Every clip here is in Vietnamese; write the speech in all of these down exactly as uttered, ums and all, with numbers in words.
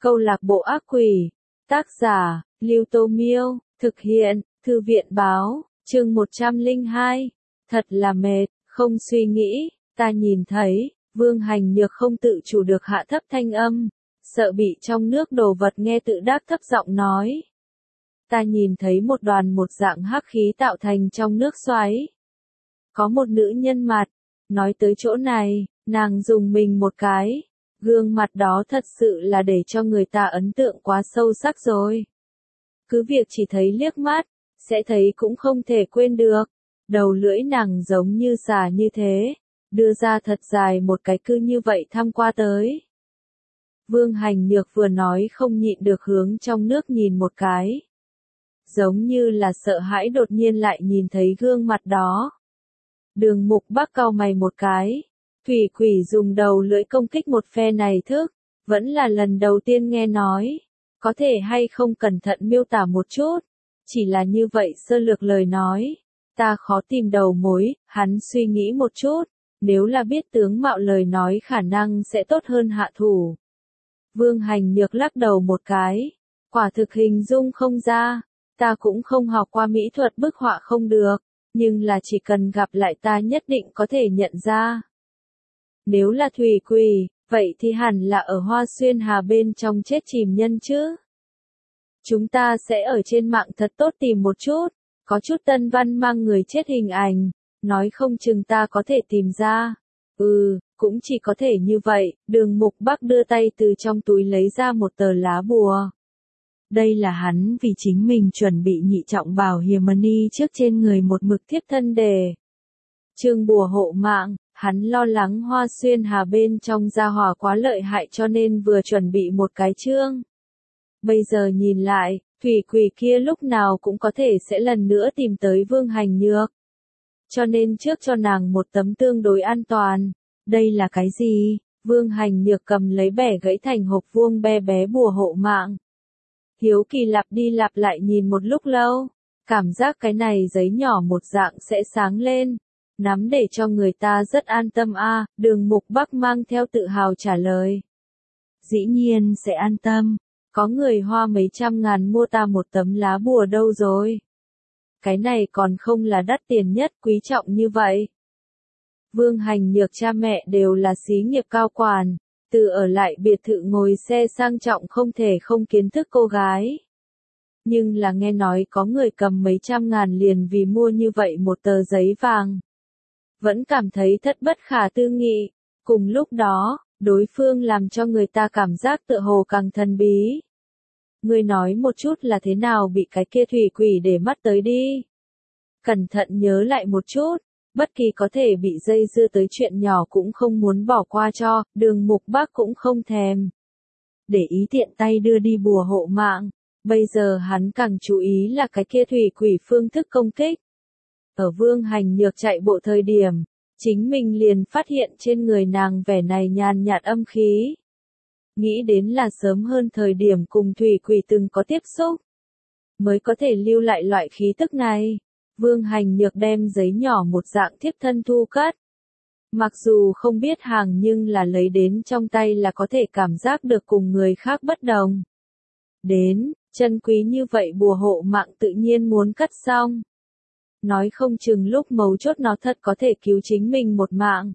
Câu lạc bộ ác quỷ. Tác giả, Lưu Tô Miêu. Thực hiện, Thư viện Báo. Chương một trăm lẻ hai. Thật là mệt, không suy nghĩ. Ta nhìn thấy, Vương Hành Nhược không tự chủ được hạ thấp thanh âm. Sợ bị trong nước đồ vật nghe tự đắc thấp giọng nói. Ta nhìn thấy một đoàn một dạng hắc khí tạo thành trong nước xoáy. Có một nữ nhân mặt. Nói tới chỗ này, nàng dùng mình một cái. Gương mặt đó thật sự là để cho người ta ấn tượng quá sâu sắc rồi. Cứ việc chỉ thấy liếc mắt, sẽ thấy cũng không thể quên được. Đầu lưỡi nàng giống như xà như thế, đưa ra thật dài một cái cứ như vậy thăm qua tới. Vương Hành Nhược vừa nói không nhịn được hướng trong nước nhìn một cái. Giống như là sợ hãi đột nhiên lại nhìn thấy gương mặt đó. Đường Mục Bắc cau mày một cái. Thủy quỷ dùng đầu lưỡi công kích một phe này thức, vẫn là lần đầu tiên nghe nói. Có thể hay không cẩn thận miêu tả một chút. Chỉ là như vậy sơ lược lời nói. Ta khó tìm đầu mối, hắn suy nghĩ một chút. Nếu là biết tướng mạo lời nói khả năng sẽ tốt hơn hạ thủ. Vương Hành Nhược lắc đầu một cái. Quả thực hình dung không ra. Ta cũng không học qua mỹ thuật bức họa không được. Nhưng là chỉ cần gặp lại ta nhất định có thể nhận ra. Nếu là thủy quỷ, vậy thì hẳn là ở Hoa Xuyên Hà bên trong chết chìm nhân chứ. Chúng ta sẽ ở trên mạng thật tốt tìm một chút, có chút tân văn mang người chết hình ảnh, nói không chừng ta có thể tìm ra. Ừ, cũng chỉ có thể như vậy. Đường Mục Bắc đưa tay từ trong túi lấy ra một tờ lá bùa. Đây là hắn vì chính mình chuẩn bị nhị trọng bảo hiểm money trước trên người một mực thiếp thân đề. Chương bùa hộ mạng. Hắn lo lắng Hoa Xuyên Hà bên trong gia hỏa quá lợi hại cho nên vừa chuẩn bị một cái chương. Bây giờ nhìn lại, thủy quỷ kia lúc nào cũng có thể sẽ lần nữa tìm tới Vương Hành Nhược. Cho nên trước cho nàng một tấm tương đối an toàn. Đây là cái gì? Vương Hành Nhược cầm lấy bẻ gãy thành hộp vuông bé bé bùa hộ mạng. Hiếu kỳ lặp đi lặp lại nhìn một lúc lâu. Cảm giác cái này giấy nhỏ một dạng sẽ sáng lên. Nắm để cho người ta rất an tâm a. À, Đường Mục Bắc mang theo tự hào trả lời. Dĩ nhiên sẽ an tâm, có người hoa mấy trăm ngàn mua ta một tấm lá bùa đâu rồi. Cái này còn không là đắt tiền nhất quý trọng như vậy. Vương Hành Nhược cha mẹ đều là xí nghiệp cao quản, từ ở lại biệt thự ngồi xe sang trọng không thể không kiến thức cô gái. Nhưng là nghe nói có người cầm mấy trăm ngàn liền vì mua như vậy một tờ giấy vàng. Vẫn cảm thấy thất bất khả tư nghị. Cùng lúc đó, đối phương làm cho người ta cảm giác tựa hồ càng thần bí. Ngươi nói một chút là thế nào bị cái kia thủy quỷ để mắt tới đi. Cẩn thận nhớ lại một chút, bất kỳ có thể bị dây dưa tới chuyện nhỏ cũng không muốn bỏ qua cho, Đường Mục Bắc cũng không thèm. Để ý tiện tay đưa đi bùa hộ mạng, bây giờ hắn càng chú ý là cái kia thủy quỷ phương thức công kích. Ở Vương Hành Nhược chạy bộ thời điểm, chính mình liền phát hiện trên người nàng vẻ này nhàn nhạt âm khí. Nghĩ đến là sớm hơn thời điểm cùng thủy quỷ từng có tiếp xúc, mới có thể lưu lại loại khí tức này. Vương Hành Nhược đem giấy nhỏ một dạng thiếp thân thu cất. Mặc dù không biết hàng nhưng là lấy đến trong tay là có thể cảm giác được cùng người khác bất đồng. Đến, chân quý như vậy bùa hộ mạng tự nhiên muốn cất xong. Nói không chừng lúc mấu chốt nó thật có thể cứu chính mình một mạng.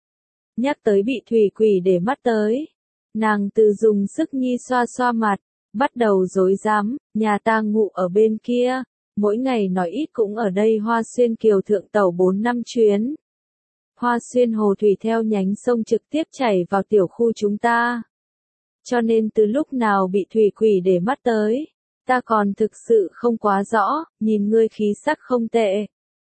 Nhắc tới bị thủy quỷ để mắt tới. Nàng tự dùng sức nhi xoa xoa mặt, bắt đầu rối rắm, nhà ta ngủ ở bên kia, mỗi ngày nói ít cũng ở đây Hoa Xuyên Kiều thượng tàu bốn năm chuyến. Hoa Xuyên Hồ Thủy theo nhánh sông trực tiếp chảy vào tiểu khu chúng ta. Cho nên từ lúc nào bị thủy quỷ để mắt tới. Ta còn thực sự không quá rõ, nhìn ngươi khí sắc không tệ.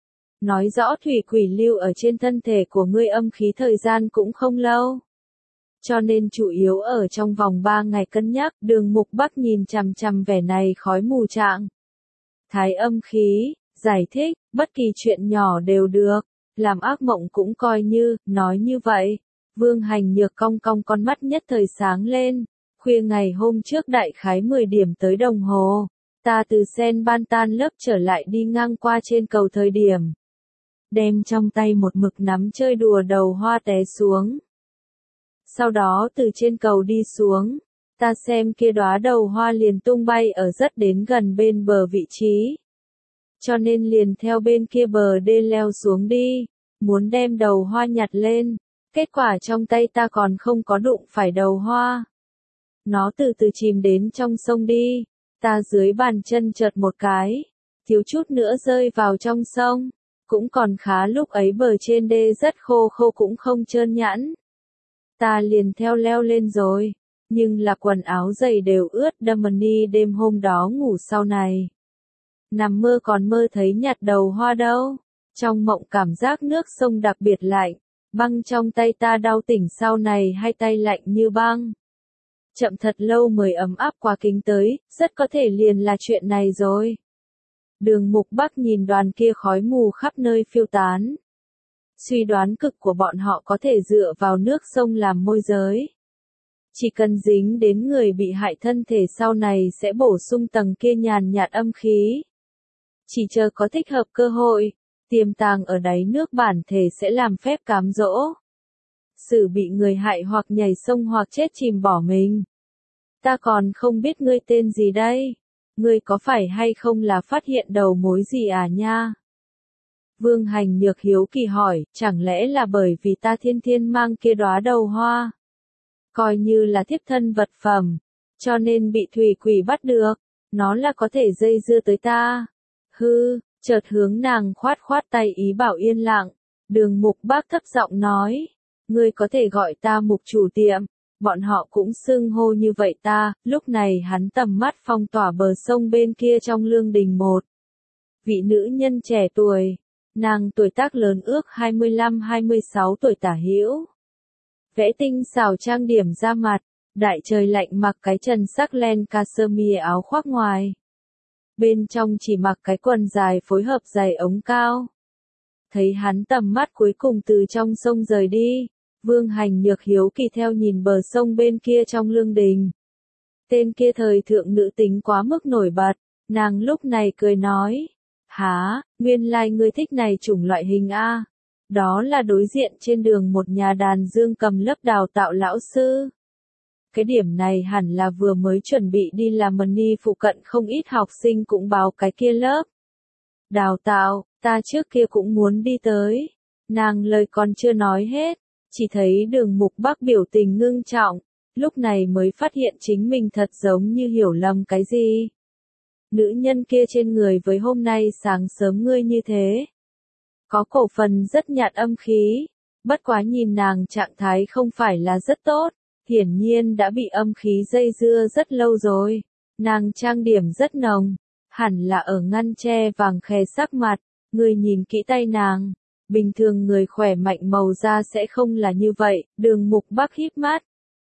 Nói rõ thủy quỷ lưu ở trên thân thể của ngươi âm khí thời gian cũng không lâu. Cho nên chủ yếu ở trong vòng ba ngày cân nhắc. Đường Mục Bắc nhìn chằm chằm vẻ này khói mù trạng. Thái âm khí, giải thích, bất kỳ chuyện nhỏ đều được, làm ác mộng cũng coi như, nói như vậy. Vương Hành Nhược cong cong con mắt nhất thời sáng lên. Khuya ngày hôm trước đại khái mười điểm tới đồng hồ, ta từ Sen Ban tan lớp trở lại đi ngang qua trên cầu thời điểm. Đem trong tay một mực nắm chơi đùa đầu hoa té xuống. Sau đó từ trên cầu đi xuống, Ta xem kia đóa đầu hoa liền tung bay ở rất đến gần bên bờ vị trí. Cho nên liền theo bên kia bờ đê leo xuống đi, muốn đem đầu hoa nhặt lên. Kết quả trong tay ta còn không có đụng phải đầu hoa. Nó từ từ chìm đến trong sông đi, ta dưới bàn chân chợt một cái, thiếu chút nữa rơi vào trong sông, cũng còn khá lúc ấy bờ trên đê rất khô khô cũng không trơn nhẵn. Ta liền theo leo lên rồi, nhưng là quần áo giày đều ướt đâm ni đêm hôm đó ngủ sau này. Nằm mơ còn mơ thấy nhặt đầu hoa đâu, trong mộng cảm giác nước sông đặc biệt lạnh, băng trong tay ta đau tỉnh sau này hai tay lạnh như băng. Chậm thật lâu mới ấm áp qua kính tới, rất có thể liền là chuyện này rồi. Đường Mục Bắc nhìn đoàn kia khói mù khắp nơi phiêu tán. Suy đoán cực của bọn họ có thể dựa vào nước sông làm môi giới. Chỉ cần dính đến người bị hại thân thể sau này sẽ bổ sung tầng kia nhàn nhạt âm khí. Chỉ chờ có thích hợp cơ hội, tiềm tàng ở đáy nước bản thể sẽ làm phép cám dỗ. Xử bị người hại hoặc nhảy sông hoặc chết chìm bỏ mình. Ta còn không biết ngươi tên gì đây, ngươi có phải hay không là phát hiện đầu mối gì à nha? Vương Hành Nhược hiếu kỳ hỏi, chẳng lẽ là bởi vì ta thiên thiên mang kia đóa đầu hoa? Coi như là thiếp thân vật phẩm, cho nên bị thủy quỷ bắt được, nó là có thể dây dưa tới ta. Hư, chợt hướng nàng khoát khoát tay ý bảo yên lặng, Đường Mục Bắc thấp giọng nói, ngươi có thể gọi ta Mục chủ tiệm, bọn họ cũng xưng hô như vậy ta. Lúc này hắn tầm mắt phong tỏa bờ sông bên kia trong lương đình một. Vị nữ nhân trẻ tuổi, nàng tuổi tác lớn ước hai mươi lăm hai mươi sáu tuổi tả hữu. Vẽ tinh xảo trang điểm da mặt, đại trời lạnh mặc cái trần sắc len cashmere áo khoác ngoài. Bên trong chỉ mặc cái quần dài phối hợp giày ống cao. Thấy hắn tầm mắt cuối cùng từ trong sông rời đi, Vương Hành Nhược hiếu kỳ theo nhìn bờ sông bên kia trong lương đình. Tên kia thời thượng nữ tính quá mức nổi bật, nàng lúc này cười nói, hả, nguyên lai like ngươi thích này chủng loại hình A. Đó là đối diện trên đường một nhà đàn dương cầm lớp đào tạo lão sư. Cái điểm này hẳn là vừa mới chuẩn bị đi làm money phụ cận không ít học sinh cũng báo cái kia lớp. Đào tạo, ta trước kia cũng muốn đi tới. Nàng lời còn chưa nói hết, chỉ thấy Đường Mục Bắc biểu tình ngưng trọng, lúc này mới phát hiện chính mình thật giống như hiểu lầm cái gì. Nữ nhân kia trên người với hôm nay sáng sớm ngươi như thế. Có cổ phần rất nhạt âm khí, bất quá nhìn nàng trạng thái không phải là rất tốt, hiển nhiên đã bị âm khí dây dưa rất lâu rồi. Nàng trang điểm rất nồng, hẳn là ở ngăn che vàng khè sắc mặt, người nhìn kỹ tay nàng, bình thường người khỏe mạnh màu da sẽ không là như vậy. Đường Mục Bắc híp mắt,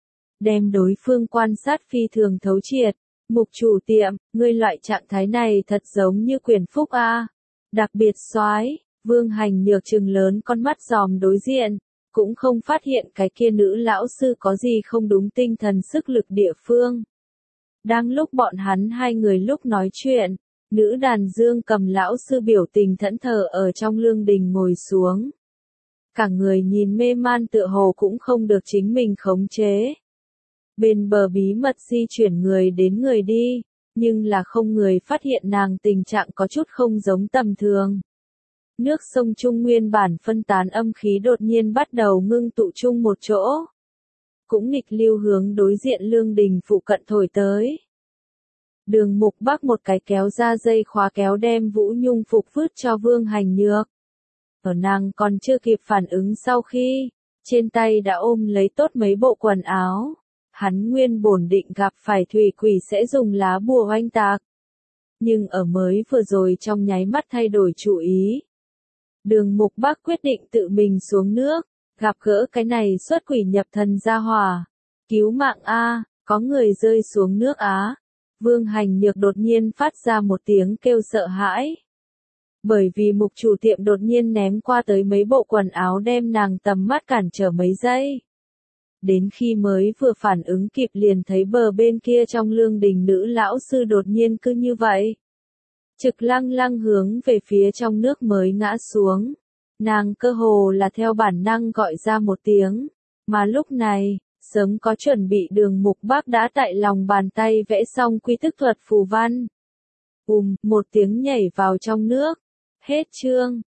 đem đối phương quan sát phi thường thấu triệt. Mục chủ tiệm, ngươi loại trạng thái này thật giống như Quyền Phúc a, đặc biệt soái. Vương Hành Nhược trừng lớn con mắt dòm đối diện, cũng không phát hiện cái kia nữ lão sư có gì không đúng tinh thần sức lực địa phương. Đang lúc bọn hắn hai người lúc nói chuyện, nữ đàn dương cầm lão sư biểu tình thẫn thờ ở trong lương đình ngồi xuống. Cả người nhìn mê man tựa hồ cũng không được chính mình khống chế. Bên bờ bí mật di chuyển người đến người đi, nhưng là không người phát hiện nàng tình trạng có chút không giống tầm thường. Nước sông Trung nguyên bản phân tán âm khí đột nhiên bắt đầu ngưng tụ chung một chỗ. Cũng nghịch lưu hướng đối diện lương đình phụ cận thổi tới. Đường Mục Bắc một cái kéo ra dây khóa kéo đem Vũ Nhung phục vứt cho Vương Hành Nhược. Ở nàng còn chưa kịp phản ứng sau khi, trên tay đã ôm lấy tốt mấy bộ quần áo. Hắn nguyên bổn định gặp phải thủy quỷ sẽ dùng lá bùa oanh tạc. Nhưng ở mới vừa rồi trong nháy mắt thay đổi chủ ý. Đường Mục Bắc quyết định tự mình xuống nước, gặp gỡ cái này xuất quỷ nhập thần gia hỏa. Cứu mạng A, có người rơi xuống nước Á. Vương Hành Nhược đột nhiên phát ra một tiếng kêu sợ hãi. Bởi vì mục chủ tiệm đột nhiên ném qua tới mấy bộ quần áo đem nàng tầm mắt cản trở mấy giây. Đến khi mới vừa phản ứng kịp liền thấy bờ bên kia trong lương đình nữ lão sư đột nhiên cứ như vậy. Trực lăng lăng hướng về phía trong nước mới ngã xuống. Nàng cơ hồ là theo bản năng gọi ra một tiếng. Mà lúc này, Sớm có chuẩn bị Đường Mục Bác đã tại lòng bàn tay vẽ xong quy thức thuật phù văn. Bùm, một tiếng nhảy vào trong nước. Hết chương.